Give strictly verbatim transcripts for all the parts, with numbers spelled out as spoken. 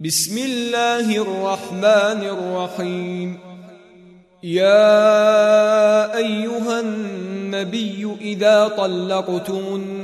بسم الله الرحمن الرحيم. يا أيها النبي إذا طلقتم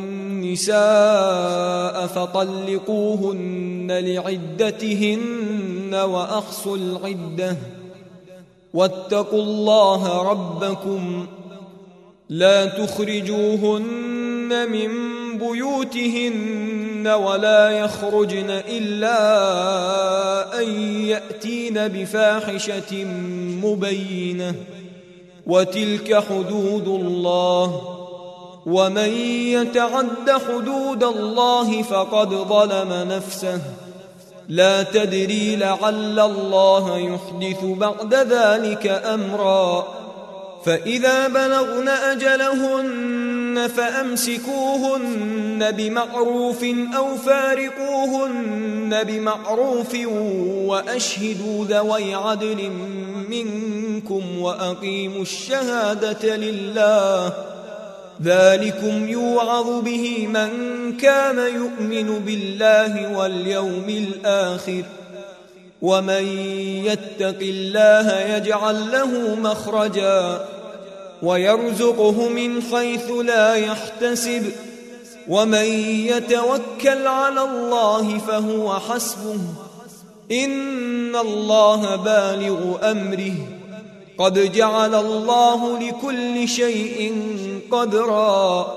النساء فطلقوهن لعدتهن وأحصوا العدة واتقوا الله ربكم لا تخرجوهن من بيوتهن ولا يخرجن إلا أن يأتين بفاحشة مبينة وتلك حدود الله ومن يتعد حدود الله فقد ظلم نفسه لا تدري لعل الله يحدث بعد ذلك أمرا فإذا بلغن أجلهن فأمسكوهن بمعروف أو فارقوهن بمعروف وأشهدوا ذوي عدل منكم وأقيموا الشهادة لله ذلكم يوعظ به من كان يؤمن بالله واليوم الآخر ومن يتق الله يجعل له مخرجا ويرزقه من حيث لا يحتسب ومن يتوكل على الله فهو حسبه إن الله بالغ أمره قد جعل الله لكل شيء قدرا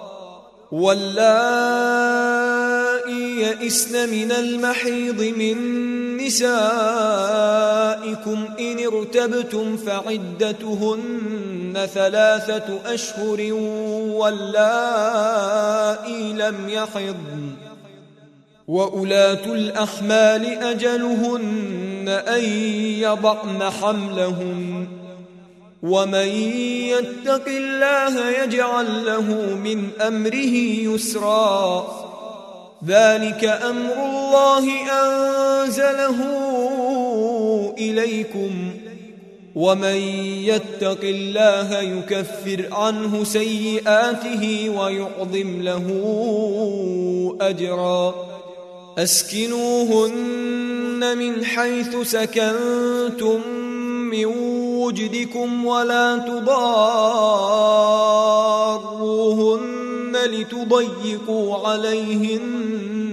واللائي يئسن من المحيض من نسائكم إن ارتبتم فعدتهن ثلاثة أشهر واللائي لم يحضن وأولاة الأحمال أجلهن أن يضعن حملهن ومن يتق الله يجعل له من أمره يسرا ذلك أمر الله أنزله إليكم ومن يتق الله يكفر عنه سيئاته ويعظم له أجرا أسكنوهن من حيث سكنتم من وجدكم ولا تضاروهن لتضيقوا عليهن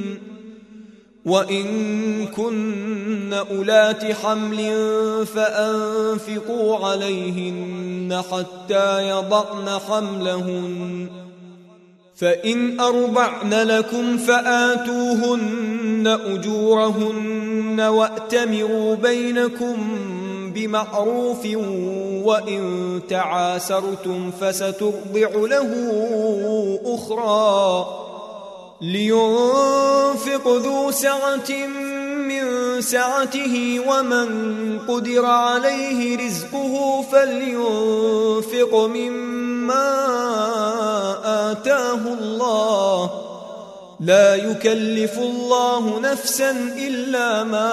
وإن كن أولات حمل فأنفقوا عليهن حتى يضعن حملهن فإن أرضعن لكم فآتوهن أجورهن وأتمروا بينكم بمعروف وإن تعاسرتم فسترضع له أخرى لينفق ذو سعة من سعته ومن قدر عليه رزقه فلينفق مما آتاه الله لا يكلف الله نفسا إلا ما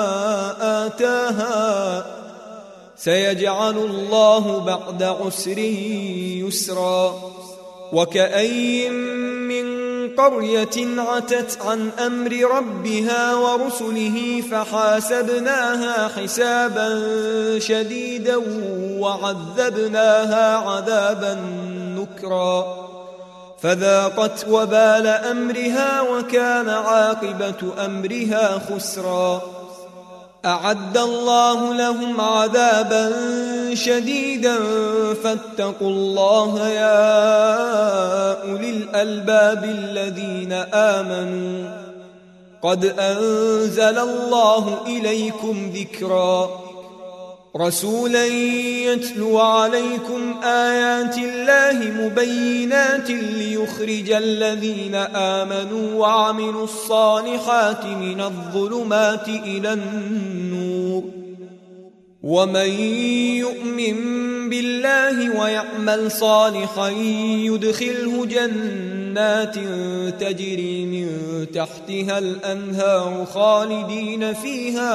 آتاها سيجعل الله بعد عسر يسرا وكأي من قرية عتت عن أمر ربها ورسله فحاسبناها حسابا شديدا وعذبناها عذابا نكرا فذاقت وبال أمرها وكان عاقبة أمرها خسرا أعد الله لهم عذابا شديدا فاتقوا الله يا أولي الألباب الذين آمنوا قد أنزل الله إليكم ذكرا رسولا يتلو عليكم آيات الله مبينات ليخرج الذين آمنوا وعملوا الصالحات من الظلمات إلى النور ومن يؤمن بالله ويعمل صالحا يدخله جنات تجري من تحتها الأنهار خالدين فيها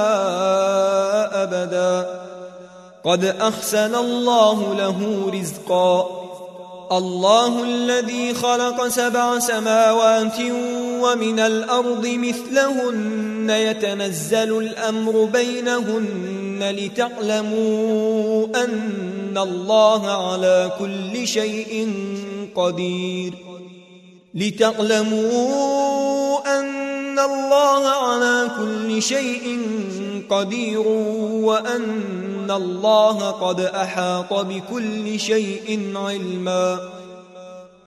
أبدا قد أحسن الله له رزقا الله الذي خلق سبع سماوات ومن الأرض مثلهن يتنزل الأمر بينهن لتعلموا أن الله على كل شيء قدير لتعلموا أن الله على كل شيء قدير وأن الله قد أحاط بكل شيء علما